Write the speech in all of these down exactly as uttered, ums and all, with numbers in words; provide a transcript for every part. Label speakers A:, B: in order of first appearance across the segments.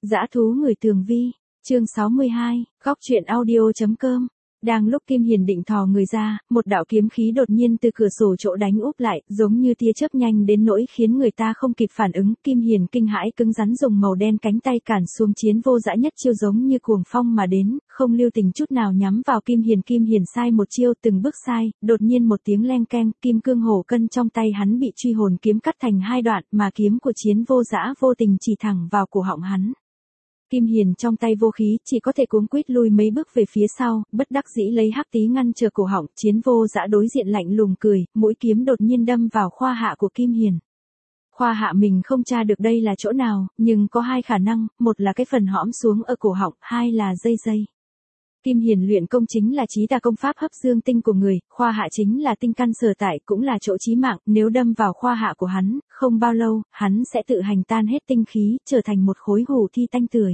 A: Dã thú người tường vi, chương sáu mươi hai, góc truyện audio.com. Đang lúc Kim Hiền định thò người ra, một đạo kiếm khí đột nhiên từ cửa sổ chỗ đánh úp lại, giống như tia chớp nhanh đến nỗi khiến người ta không kịp phản ứng. Kim Hiền kinh hãi cứng rắn dùng màu đen cánh tay cản xuống Chiến Vô Dã nhất chiêu giống như cuồng phong mà đến, không lưu tình chút nào nhắm vào Kim Hiền. Kim Hiền sai một chiêu từng bước sai, đột nhiên một tiếng leng keng, kim cương hổ cân trong tay hắn bị truy hồn kiếm cắt thành hai đoạn, mà kiếm của Chiến Vô Dã vô tình chỉ thẳng vào cổ họng hắn. Kim Hiền trong tay vô khí, chỉ có thể cuống quýt lui mấy bước về phía sau, bất đắc dĩ lấy hắc tí ngăn trở cổ họng. Chiến Vô Dã đối diện lạnh lùng cười, mũi kiếm đột nhiên đâm vào khoa hạ của Kim Hiền. Khoa hạ mình không tra được đây là chỗ nào, nhưng có hai khả năng, một là cái phần hõm xuống ở cổ họng, hai là dây dây. Kim Hiền luyện công chính là chí tà công pháp hấp dương tinh của người, khoa hạ chính là tinh căn sở tại, cũng là chỗ chí mạng, nếu đâm vào khoa hạ của hắn, không bao lâu, hắn sẽ tự hành tan hết tinh khí, trở thành một khối hủ thi tanh tưởi.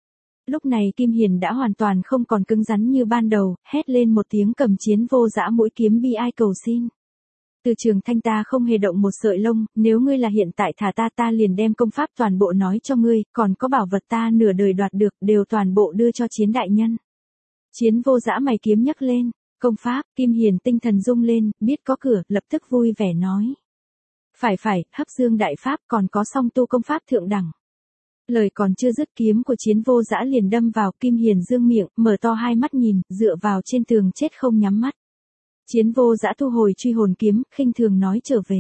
A: Lúc này Kim Hiền đã hoàn toàn không còn cứng rắn như ban đầu, hét lên một tiếng cầm Chiến Vô Dã mũi kiếm bi ai cầu xin. Từ Trường Thanh, ta không hề động một sợi lông, nếu ngươi là hiện tại thả ta ta liền đem công pháp toàn bộ nói cho ngươi, còn có bảo vật ta nửa đời đoạt được, đều toàn bộ đưa cho Chiến đại nhân. Chiến Vô Dã mày kiếm nhấc lên, công pháp. Kim Hiền tinh thần rung lên, biết có cửa, lập tức vui vẻ nói. Phải phải, hấp dương đại pháp, còn có song tu công pháp thượng đẳng. Lời còn chưa dứt, kiếm của Chiến Vô Dã liền đâm vào. Kim Hiền dương miệng, mở to hai mắt nhìn, dựa vào trên tường chết không nhắm mắt. Chiến Vô Dã thu hồi truy hồn kiếm, khinh thường nói trở về.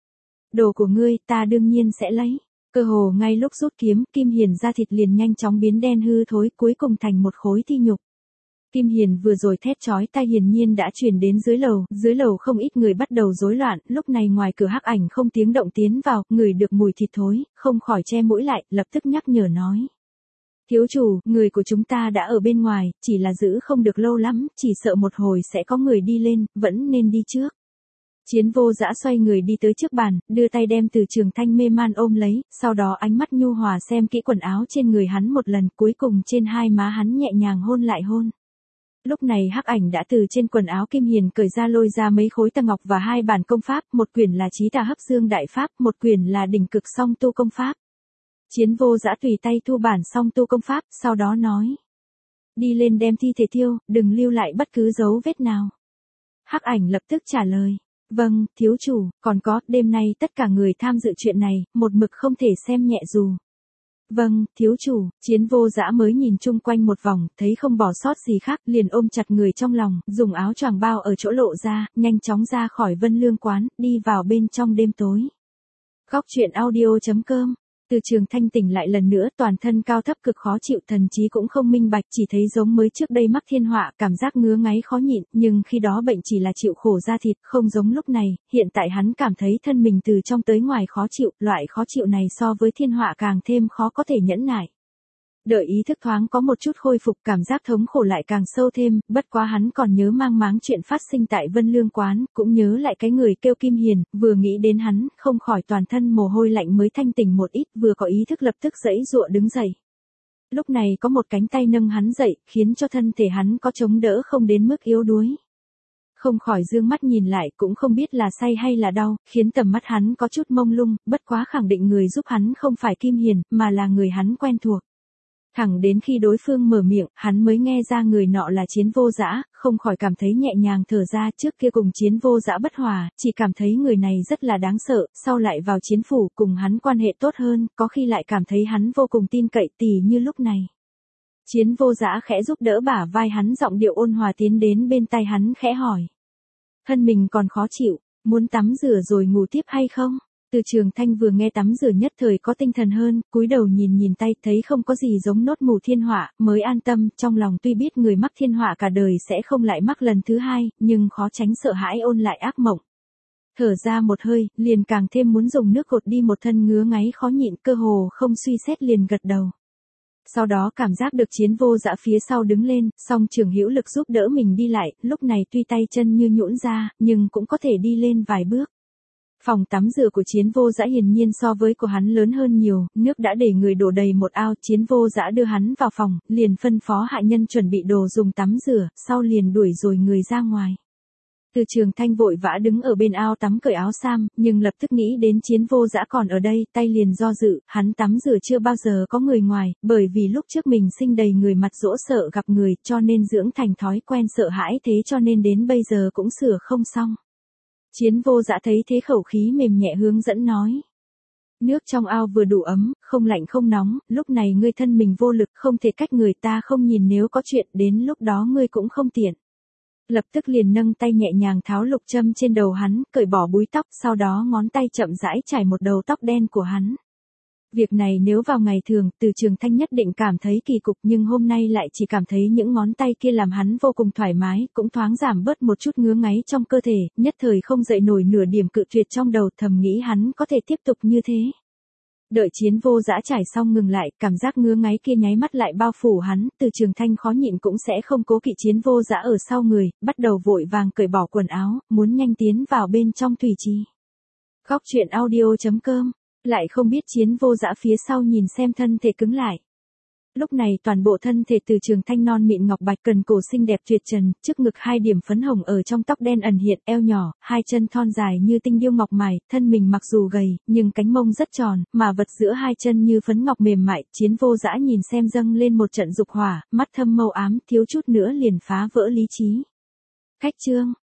A: Đồ của ngươi, ta đương nhiên sẽ lấy. Cơ hồ ngay lúc rút kiếm, Kim Hiền da thịt liền nhanh chóng biến đen hư thối, cuối cùng thành một khối thi nhục. Kim Hiền vừa rồi thét chói tai hiển nhiên đã truyền đến dưới lầu, dưới lầu không ít người bắt đầu rối loạn, lúc này ngoài cửa Hắc Ảnh không tiếng động tiến vào, ngửi được mùi thịt thối, không khỏi che mũi lại, lập tức nhắc nhở nói. Thiếu chủ, người của chúng ta đã ở bên ngoài, chỉ là giữ không được lâu lắm, chỉ sợ một hồi sẽ có người đi lên, vẫn nên đi trước. Chiến Vô Dã xoay người đi tới trước bàn, đưa tay đem Từ Trường Thanh mê man ôm lấy, sau đó ánh mắt nhu hòa xem kỹ quần áo trên người hắn một lần, cuối cùng trên hai má hắn nhẹ nhàng hôn lại hôn. Lúc này Hắc Ảnh đã từ trên quần áo Kim Hiền cởi ra lôi ra mấy khối tà ngọc và hai bản công pháp, một quyển là chí tà hấp dương đại pháp, một quyển là đỉnh cực song tu công pháp. Chiến Vô Dã tùy tay thu bản song tu công pháp, sau đó nói. Đi lên đem thi thể thiêu, đừng lưu lại bất cứ dấu vết nào. Hắc Ảnh lập tức trả lời. Vâng, thiếu chủ, còn có, đêm nay tất cả người tham dự chuyện này, một mực không thể xem nhẹ dù. Vâng, thiếu chủ. Chiến Vô Dã mới nhìn chung quanh một vòng, thấy không bỏ sót gì khác, liền ôm chặt người trong lòng, dùng áo choàng bao ở chỗ lộ ra, nhanh chóng ra khỏi Vân Lương quán, đi vào bên trong đêm tối. Góc truyện audio.com. Từ Trường Thanh tỉnh lại lần nữa, toàn thân cao thấp cực khó chịu, thần trí cũng không minh bạch, chỉ thấy giống mới trước đây mắc thiên họa, cảm giác ngứa ngáy khó nhịn, nhưng khi đó bệnh chỉ là chịu khổ da thịt, không giống lúc này, hiện tại hắn cảm thấy thân mình từ trong tới ngoài khó chịu, loại khó chịu này so với thiên họa càng thêm khó có thể nhẫn nại. Đợi ý thức thoáng có một chút khôi phục, cảm giác thống khổ lại càng sâu thêm, bất quá hắn còn nhớ mang máng chuyện phát sinh tại Vân Lương quán, cũng nhớ lại cái người kêu Kim Hiền, vừa nghĩ đến hắn, không khỏi toàn thân mồ hôi lạnh mới thanh tỉnh một ít, vừa có ý thức lập tức giãy giụa đứng dậy. Lúc này có một cánh tay nâng hắn dậy, khiến cho thân thể hắn có chống đỡ không đến mức yếu đuối. Không khỏi dương mắt nhìn lại, cũng không biết là say hay là đau, khiến tầm mắt hắn có chút mông lung, bất quá khẳng định người giúp hắn không phải Kim Hiền, mà là người hắn quen thuộc. Thẳng đến khi đối phương mở miệng, hắn mới nghe ra người nọ là Chiến Vô Dã, không khỏi cảm thấy nhẹ nhàng thở ra. Trước kia cùng Chiến Vô Dã bất hòa, chỉ cảm thấy người này rất là đáng sợ, sau lại vào chiến phủ cùng hắn quan hệ tốt hơn, có khi lại cảm thấy hắn vô cùng tin cậy, tỉ như lúc này. Chiến Vô Dã khẽ giúp đỡ bả vai hắn, giọng điệu ôn hòa tiến đến bên tai hắn khẽ hỏi. Thân mình còn khó chịu, muốn tắm rửa rồi ngủ tiếp hay không? Từ Trường Thanh vừa nghe tắm rửa nhất thời có tinh thần hơn, cúi đầu nhìn nhìn tay, thấy không có gì giống nốt mù thiên họa, mới an tâm, trong lòng tuy biết người mắc thiên họa cả đời sẽ không lại mắc lần thứ hai, nhưng khó tránh sợ hãi ôn lại ác mộng. Thở ra một hơi, liền càng thêm muốn dùng nước gột đi một thân ngứa ngáy khó nhịn, cơ hồ không suy xét liền gật đầu. Sau đó cảm giác được Chiến Vô Dã phía sau đứng lên, song trưởng hữu lực giúp đỡ mình đi lại, lúc này tuy tay chân như nhũn ra, nhưng cũng có thể đi lên vài bước. Phòng tắm rửa của Chiến Vô Dã hiển nhiên so với của hắn lớn hơn nhiều, nước đã để người đổ đầy một ao. Chiến Vô Dã đưa hắn vào phòng, liền phân phó hạ nhân chuẩn bị đồ dùng tắm rửa, sau liền đuổi rồi người ra ngoài. Từ Trường Thanh vội vã đứng ở bên ao tắm cởi áo sam, nhưng lập tức nghĩ đến Chiến Vô Dã còn ở đây, tay liền do dự, hắn tắm rửa chưa bao giờ có người ngoài, bởi vì lúc trước mình sinh đầy người mặt dỗ sợ gặp người, cho nên dưỡng thành thói quen sợ hãi thế cho nên đến bây giờ cũng sửa không xong. Chiến Vô Dã thấy thế khẩu khí mềm nhẹ hướng dẫn nói. Nước trong ao vừa đủ ấm, không lạnh không nóng, lúc này ngươi thân mình vô lực không thể cách người ta không nhìn nếu có chuyện đến lúc đó ngươi cũng không tiện. Lập tức liền nâng tay nhẹ nhàng tháo lục châm trên đầu hắn, cởi bỏ búi tóc, sau đó ngón tay chậm rãi chải một đầu tóc đen của hắn. Việc này nếu vào ngày thường, Từ Trường Thanh nhất định cảm thấy kỳ cục nhưng hôm nay lại chỉ cảm thấy những ngón tay kia làm hắn vô cùng thoải mái, cũng thoáng giảm bớt một chút ngứa ngáy trong cơ thể, nhất thời không dậy nổi nửa điểm cự tuyệt trong đầu, thầm nghĩ hắn có thể tiếp tục như thế. Đợi Chiến Vô Dã trải xong ngừng lại, cảm giác ngứa ngáy kia nháy mắt lại bao phủ hắn, Từ Trường Thanh khó nhịn cũng sẽ không cố kỵ Chiến Vô Dã ở sau người, bắt đầu vội vàng cởi bỏ quần áo, muốn nhanh tiến vào bên trong thủy trì. Góc truyện audio chấm com, lại không biết Chiến Vô Dã phía sau nhìn xem thân thể cứng lại. Lúc này toàn bộ thân thể Từ Trường Thanh non mịn ngọc bạch cần cổ xinh đẹp tuyệt trần, trước ngực hai điểm phấn hồng ở trong tóc đen ẩn hiện, eo nhỏ, hai chân thon dài như tinh điêu ngọc mài, thân mình mặc dù gầy, nhưng cánh mông rất tròn, mà vật giữa hai chân như phấn ngọc mềm mại, Chiến Vô Dã nhìn xem dâng lên một trận dục hỏa, mắt thâm mâu ám, thiếu chút nữa liền phá vỡ lý trí. Khách chương